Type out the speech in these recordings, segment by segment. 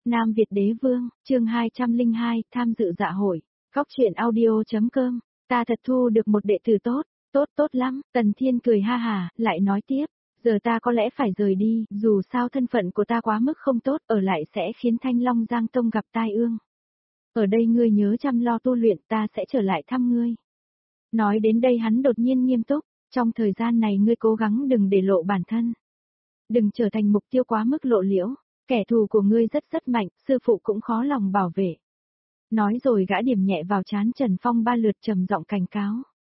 Nam Việt Đế Vương, chương 202, tham dự dạ hội. Góc truyện audio.com, ta thật thu được một đệ tử tốt, tốt lắm. Tần Thiên cười ha hà, lại nói tiếp, giờ ta có lẽ phải rời đi, dù sao thân phận của ta quá mức không tốt, ở lại sẽ khiến Thanh Long Giang Tông gặp tai ương. Ở đây ngươi nhớ chăm lo tu luyện, ta sẽ trở lại thăm ngươi. Nói đến đây hắn đột nhiên nghiêm túc, trong thời gian này ngươi cố gắng đừng để lộ bản thân. Đừng trở thành mục tiêu quá mức lộ liễu. Kẻ thù của ngươi rất mạnh, sư phụ cũng khó lòng bảo vệ. Nói rồi gã điểm nhẹ vào trán Trần Phong 3 lượt trầm giọng cảnh cáo.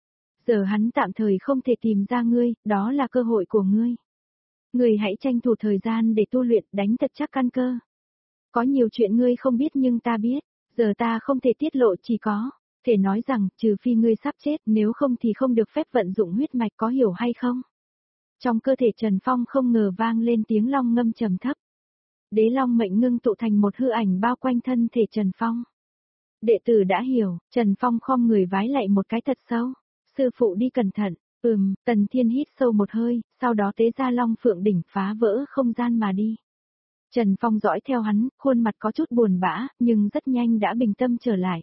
Giờ hắn tạm thời không thể tìm ra ngươi, đó là cơ hội của ngươi. Ngươi hãy tranh thủ thời gian để tu luyện, đánh thật chắc căn cơ. Có nhiều chuyện ngươi không biết nhưng ta biết, giờ ta không thể tiết lộ, chỉ có thể nói rằng trừ phi ngươi sắp chết, nếu không thì không được phép vận dụng huyết mạch, có hiểu hay không? Trong cơ thể Trần Phong không ngờ vang lên tiếng long ngâm trầm thấp. Đế long mệnh ngưng tụ thành một hư ảnh bao quanh thân thể Trần Phong. Đệ tử đã hiểu, Trần Phong khom người vái lạy một cái thật sâu. Sư phụ đi cẩn thận. Tần Thiên hít sâu một hơi, sau đó tế ra long phượng đỉnh phá vỡ không gian mà đi. Trần Phong dõi theo hắn, khuôn mặt có chút buồn bã, nhưng rất nhanh đã bình tâm trở lại.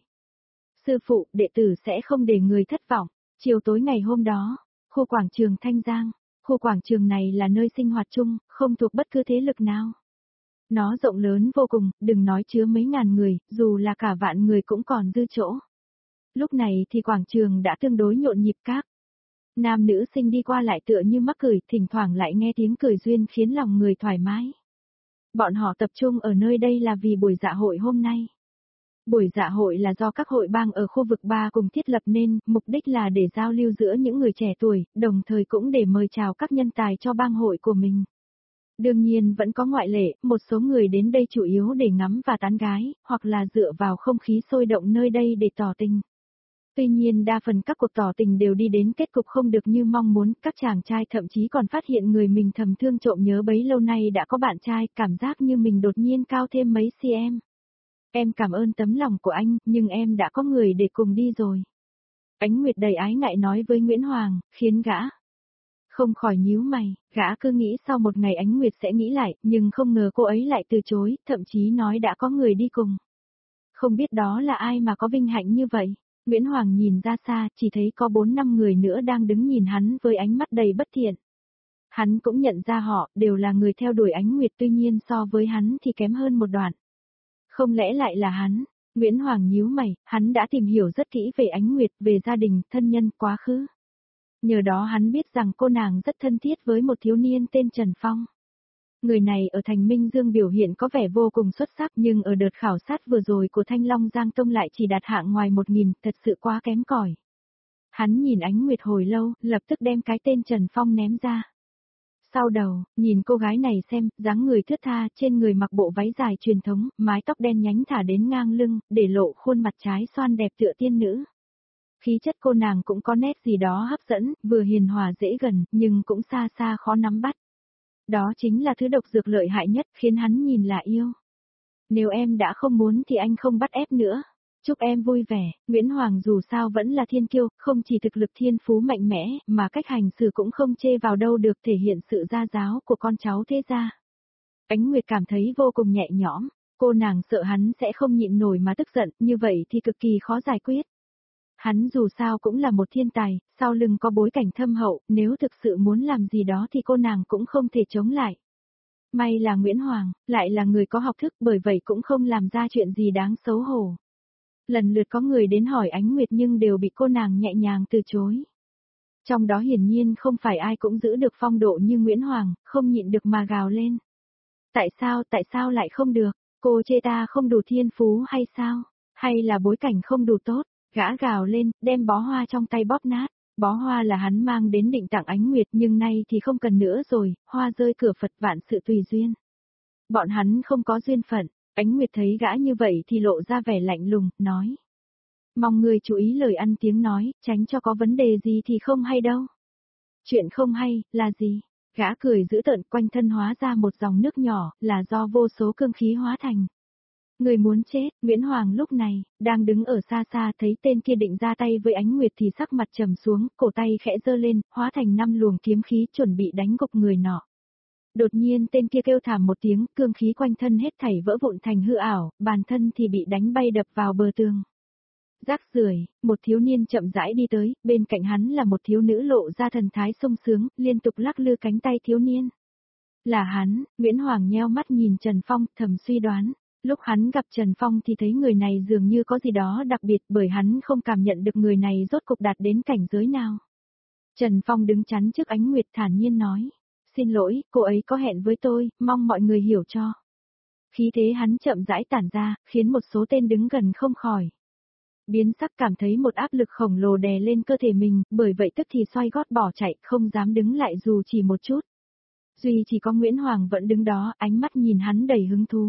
Sư phụ, đệ tử sẽ không để người thất vọng. Chiều tối ngày hôm đó, khu quảng trường Thanh Giang. Khu quảng trường này là nơi sinh hoạt chung, không thuộc bất cứ thế lực nào. Nó rộng lớn vô cùng, đừng nói chứa mấy ngàn người, dù là cả vạn người cũng còn dư chỗ. Lúc này thì quảng trường đã tương đối nhộn nhịp, các nam nữ sinh đi qua lại tựa như mắc cười, thỉnh thoảng lại nghe tiếng cười duyên khiến lòng người thoải mái. Bọn họ tập trung ở nơi đây là vì buổi dạ hội hôm nay. Buổi dạ hội là do các hội bang ở khu vực 3 cùng thiết lập nên, mục đích là để giao lưu giữa những người trẻ tuổi, đồng thời cũng để mời chào các nhân tài cho bang hội của mình. Đương nhiên vẫn có ngoại lệ, một số người đến đây chủ yếu để ngắm và tán gái, hoặc là dựa vào không khí sôi động nơi đây để tỏ tình. Tuy nhiên đa phần các cuộc tỏ tình đều đi đến kết cục không được như mong muốn, các chàng trai thậm chí còn phát hiện người mình thầm thương trộm nhớ bấy lâu nay đã có bạn trai, cảm giác như mình đột nhiên cao thêm mấy cm. Em cảm ơn tấm lòng của anh, nhưng em đã có người để cùng đi rồi. Ánh Nguyệt đầy ái ngại nói với Nguyễn Hoàng, khiến gã không khỏi nhíu mày, gã cứ nghĩ sau một ngày Ánh Nguyệt sẽ nghĩ lại, nhưng không ngờ cô ấy lại từ chối, thậm chí nói đã có người đi cùng. Không biết đó là ai mà có vinh hạnh như vậy. Nguyễn Hoàng nhìn ra xa, chỉ thấy có 4-5 người nữa đang đứng nhìn hắn với ánh mắt đầy bất thiện. Hắn cũng nhận ra họ, đều là người theo đuổi Ánh Nguyệt, tuy nhiên so với hắn thì kém hơn một đoạn. Không lẽ lại là hắn? Nguyễn Hoàng nhíu mày, hắn đã tìm hiểu rất kỹ về Ánh Nguyệt, về gia đình, thân nhân, quá khứ. Nhờ đó hắn biết rằng cô nàng rất thân thiết với một thiếu niên tên Trần Phong. Người này ở thành Minh Dương biểu hiện có vẻ vô cùng xuất sắc, nhưng ở đợt khảo sát vừa rồi của Thanh Long Giang Tông lại chỉ đạt hạng ngoài 1000, thật sự quá kém cỏi. Hắn nhìn Ánh Nguyệt hồi lâu, lập tức đem cái tên Trần Phong ném ra. Sau đầu, nhìn cô gái này xem, dáng người thướt tha, trên người mặc bộ váy dài truyền thống, mái tóc đen nhánh thả đến ngang lưng, để lộ khuôn mặt trái xoan đẹp tựa tiên nữ. Khí chất cô nàng cũng có nét gì đó hấp dẫn, vừa hiền hòa dễ gần, nhưng cũng xa xa khó nắm bắt. Đó chính là thứ độc dược lợi hại nhất, khiến hắn nhìn là yêu. Nếu em đã không muốn thì anh không bắt ép nữa. Chúc em vui vẻ. Nguyễn Hoàng dù sao vẫn là thiên kiêu, không chỉ thực lực thiên phú mạnh mẽ, mà cách hành xử cũng không chê vào đâu được, thể hiện sự gia giáo của con cháu thế gia. Ánh Nguyệt cảm thấy vô cùng nhẹ nhõm, cô nàng sợ hắn sẽ không nhịn nổi mà tức giận, như vậy thì cực kỳ khó giải quyết. Hắn dù sao cũng là một thiên tài, sau lưng có bối cảnh thâm hậu, nếu thực sự muốn làm gì đó thì cô nàng cũng không thể chống lại. May là Nguyễn Hoàng, lại là người có học thức, bởi vậy cũng không làm ra chuyện gì đáng xấu hổ. Lần lượt có người đến hỏi Ánh Nguyệt nhưng đều bị cô nàng nhẹ nhàng từ chối. Trong đó hiển nhiên không phải ai cũng giữ được phong độ như Nguyễn Hoàng, không nhịn được mà gào lên. Tại sao lại không được? Cô chê ta không đủ thiên phú hay sao? Hay là bối cảnh không đủ tốt? Gã gào lên, đem bó hoa trong tay bóp nát. Bó hoa là hắn mang đến định tặng Ánh Nguyệt, nhưng nay thì không cần nữa rồi, hoa rơi cửa Phật, vạn sự tùy duyên. Bọn hắn không có duyên phận. Ánh Nguyệt thấy gã như vậy thì lộ ra vẻ lạnh lùng, nói. Mong người chú ý lời ăn tiếng nói, tránh cho có vấn đề gì thì không hay đâu. Chuyện không hay, là gì? Gã cười dữ tợn, quanh thân hóa ra một dòng nước nhỏ, là do vô số cương khí hóa thành. Người muốn chết. Nguyễn Hoàng lúc này, đang đứng ở xa xa, thấy tên kia định ra tay với Ánh Nguyệt thì sắc mặt trầm xuống, cổ tay khẽ giơ lên, hóa thành 5 luồng kiếm khí chuẩn bị đánh gục người nọ. Đột nhiên tên kia kêu thảm một tiếng, cương khí quanh thân hết thảy vỡ vụn thành hư ảo, bản thân thì bị đánh bay đập vào bờ tường. Rác rưởi, một thiếu niên chậm rãi đi tới, bên cạnh hắn là một thiếu nữ lộ ra thần thái sung sướng, liên tục lắc lư cánh tay thiếu niên. Là hắn, Nguyễn Hoàng nheo mắt nhìn Trần Phong, thầm suy đoán. Lúc hắn gặp Trần Phong thì thấy người này dường như có gì đó đặc biệt bởi hắn không cảm nhận được người này rốt cục đạt đến cảnh giới nào. Trần Phong đứng chắn trước ánh nguyệt thản nhiên nói. Xin lỗi, cô ấy có hẹn với tôi, mong mọi người hiểu cho. Khí thế hắn chậm rãi tản ra, khiến một số tên đứng gần không khỏi. Biến sắc cảm thấy một áp lực khổng lồ đè lên cơ thể mình, bởi vậy tức thì xoay gót bỏ chạy, không dám đứng lại dù chỉ một chút. Duy chỉ có Nguyễn Hoàng vẫn đứng đó, ánh mắt nhìn hắn đầy hứng thú.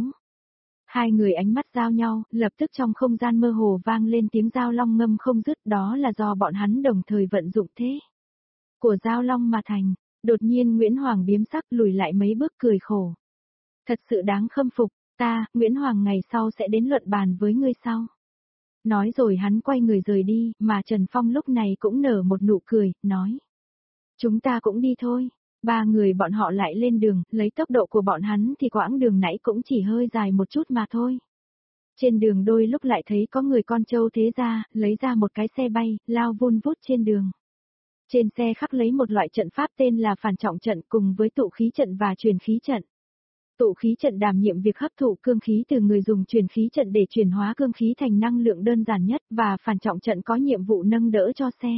Hai người ánh mắt giao nhau, lập tức trong không gian mơ hồ vang lên tiếng giao long ngâm không dứt, đó là do bọn hắn đồng thời vận dụng thế của giao long mà thành. Đột nhiên Nguyễn Hoàng biếm sắc lùi lại mấy bước cười khổ. Thật sự đáng khâm phục, ta, Nguyễn Hoàng ngày sau sẽ đến luận bàn với ngươi sau. Nói rồi hắn quay người rời đi, mà Trần Phong lúc này cũng nở một nụ cười, nói. Chúng ta cũng đi thôi. Ba người bọn họ lại lên đường, lấy tốc độ của bọn hắn thì quãng đường nãy cũng chỉ hơi dài một chút mà thôi. Trên đường đôi lúc lại thấy có người con trâu thế ra, lấy ra một cái xe bay, lao vun vút trên đường. Trên xe khắc lấy một loại trận pháp tên là phản trọng trận cùng với tụ khí trận và truyền khí trận. Tụ khí trận đảm nhiệm việc hấp thụ cương khí từ người dùng truyền khí trận để chuyển hóa cương khí thành năng lượng đơn giản nhất và phản trọng trận có nhiệm vụ nâng đỡ cho xe.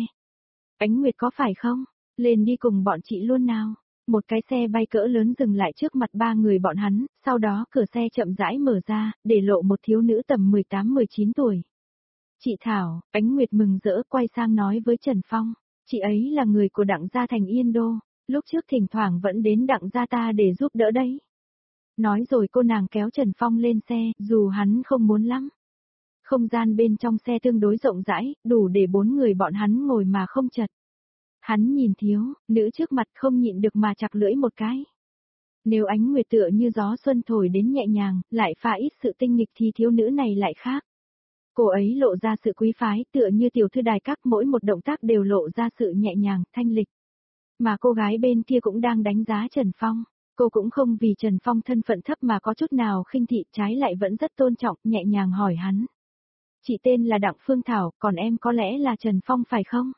Ánh Nguyệt có phải không? Lên đi cùng bọn chị luôn nào. Một cái xe bay cỡ lớn dừng lại trước mặt ba người bọn hắn, sau đó cửa xe chậm rãi mở ra, để lộ một thiếu nữ tầm 18-19 tuổi. Chị Thảo, Ánh Nguyệt mừng rỡ quay sang nói với Trần Phong, chị ấy là người của Đặng gia thành Yên Đô, lúc trước thỉnh thoảng vẫn đến Đặng gia ta để giúp đỡ đấy. Nói rồi cô nàng kéo Trần Phong lên xe, dù hắn không muốn lắm. Không gian bên trong xe tương đối rộng rãi, đủ để 4 người bọn hắn ngồi mà không chật. Hắn nhìn thiếu, nữ trước mặt không nhịn được mà chặt lưỡi một cái. Nếu Ánh Nguyệt tựa như gió xuân thổi đến nhẹ nhàng, lại pha ít sự tinh nghịch thì thiếu nữ này lại khác. Cô ấy lộ ra sự quý phái tựa như tiểu thư đài các, mỗi một động tác đều lộ ra sự nhẹ nhàng, thanh lịch. Mà cô gái bên kia cũng đang đánh giá Trần Phong. Cô cũng không vì Trần Phong thân phận thấp mà có chút nào khinh thị, trái lại vẫn rất tôn trọng, nhẹ nhàng hỏi hắn. Chị tên là Đặng Phương Thảo, còn em có lẽ là Trần Phong phải không?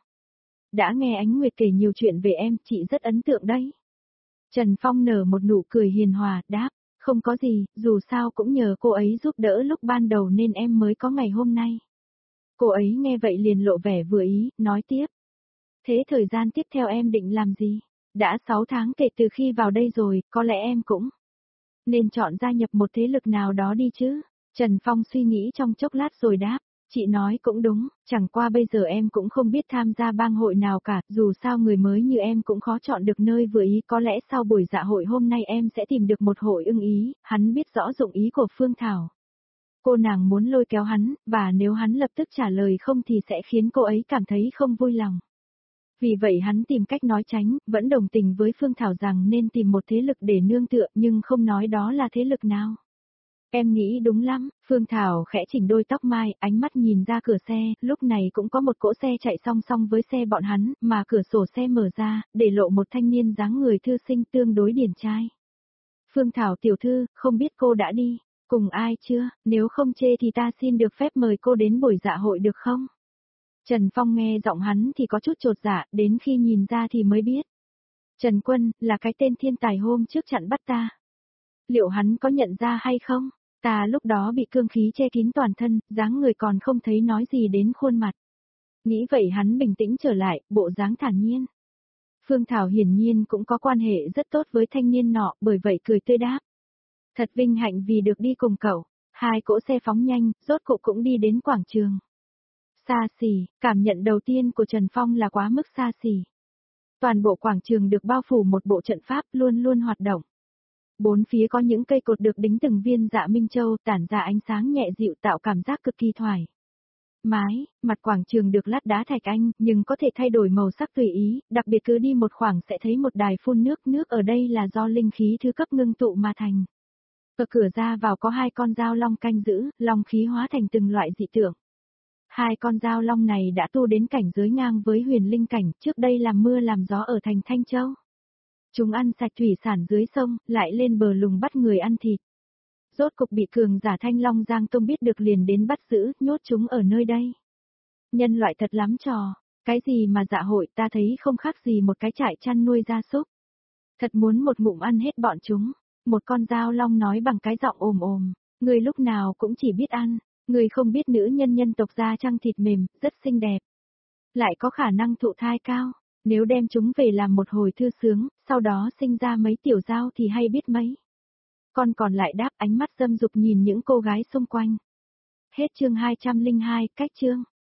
Đã nghe Ánh Nguyệt kể nhiều chuyện về em, chị rất ấn tượng đấy. Trần Phong nở một nụ cười hiền hòa, đáp, không có gì, dù sao cũng nhờ cô ấy giúp đỡ lúc ban đầu nên em mới có ngày hôm nay. Cô ấy nghe vậy liền lộ vẻ vừa ý, nói tiếp. Thế thời gian tiếp theo em định làm gì? Đã 6 tháng kể từ khi vào đây rồi, có lẽ em cũng nên chọn gia nhập một thế lực nào đó đi chứ. Trần Phong suy nghĩ trong chốc lát rồi đáp. Chị nói cũng đúng, chẳng qua bây giờ em cũng không biết tham gia bang hội nào cả, dù sao người mới như em cũng khó chọn được nơi vừa ý, có lẽ sau buổi dạ hội hôm nay em sẽ tìm được một hội ưng ý, hắn biết rõ dụng ý của Phương Thảo. Cô nàng muốn lôi kéo hắn, và nếu hắn lập tức trả lời không thì sẽ khiến cô ấy cảm thấy không vui lòng. Vì vậy hắn tìm cách nói tránh, vẫn đồng tình với Phương Thảo rằng nên tìm một thế lực để nương tựa nhưng không nói đó là thế lực nào. Em nghĩ đúng lắm, Phương Thảo khẽ chỉnh đôi tóc mai, ánh mắt nhìn ra cửa xe, lúc này cũng có một cỗ xe chạy song song với xe bọn hắn, mà cửa sổ xe mở ra, để lộ một thanh niên dáng người thư sinh tương đối điển trai. Phương Thảo tiểu thư, không biết cô đã đi, cùng ai chưa, nếu không chê thì ta xin được phép mời cô đến buổi dạ hội được không? Trần Phong nghe giọng hắn thì có chút chột dạ, đến khi nhìn ra thì mới biết. Trần Quân, là cái tên thiên tài hôm trước chặn bắt ta. Liệu hắn có nhận ra hay không? Ta lúc đó bị cương khí che kín toàn thân, dáng người còn không thấy nói gì đến khuôn mặt. Nghĩ vậy hắn bình tĩnh trở lại, bộ dáng thản nhiên. Phương Thảo hiển nhiên cũng có quan hệ rất tốt với thanh niên nọ, bởi vậy cười tươi đáp. Thật vinh hạnh vì được đi cùng cậu. Hai cỗ xe phóng nhanh, rốt cuộc cũng đi đến quảng trường. Xa xỉ, cảm nhận đầu tiên của Trần Phong là quá mức xa xỉ. Toàn bộ quảng trường được bao phủ một bộ trận pháp luôn luôn hoạt động. Bốn phía có những cây cột được đính từng viên dạ minh châu tản ra ánh sáng nhẹ dịu tạo cảm giác cực kỳ thoải mái, mặt quảng trường được lát đá thạch anh, nhưng có thể thay đổi màu sắc tùy ý, đặc biệt cứ đi một khoảng sẽ thấy một đài phun nước ở đây là do linh khí thứ cấp ngưng tụ mà thành. Ở cửa ra vào có 2 con dao long canh giữ, long khí hóa thành từng loại dị tượng. 2 con dao long này đã tu đến cảnh giới ngang với huyền linh cảnh, trước đây làm mưa làm gió ở thành Thanh Châu. Chúng ăn sạch thủy sản dưới sông, lại lên bờ lùng bắt người ăn thịt. Rốt cục bị cường giả Thanh Long Giang Tông biết được liền đến bắt giữ, nhốt chúng ở nơi đây. Nhân loại thật lắm trò, cái gì mà dạ hội ta thấy không khác gì một cái trại chăn nuôi gia súc. Thật muốn một ngụm ăn hết bọn chúng. Một con dao long nói bằng cái giọng ồm ồm, người lúc nào cũng chỉ biết ăn, người không biết nữ nhân nhân tộc da trăng thịt mềm, rất xinh đẹp. Lại có khả năng thụ thai cao, nếu đem chúng về làm một hồi thư sướng, sau đó sinh ra mấy tiểu dao thì hay biết mấy. Con còn lại đáp ánh mắt dâm dục nhìn những cô gái xung quanh. Hết chương 202, cách chương.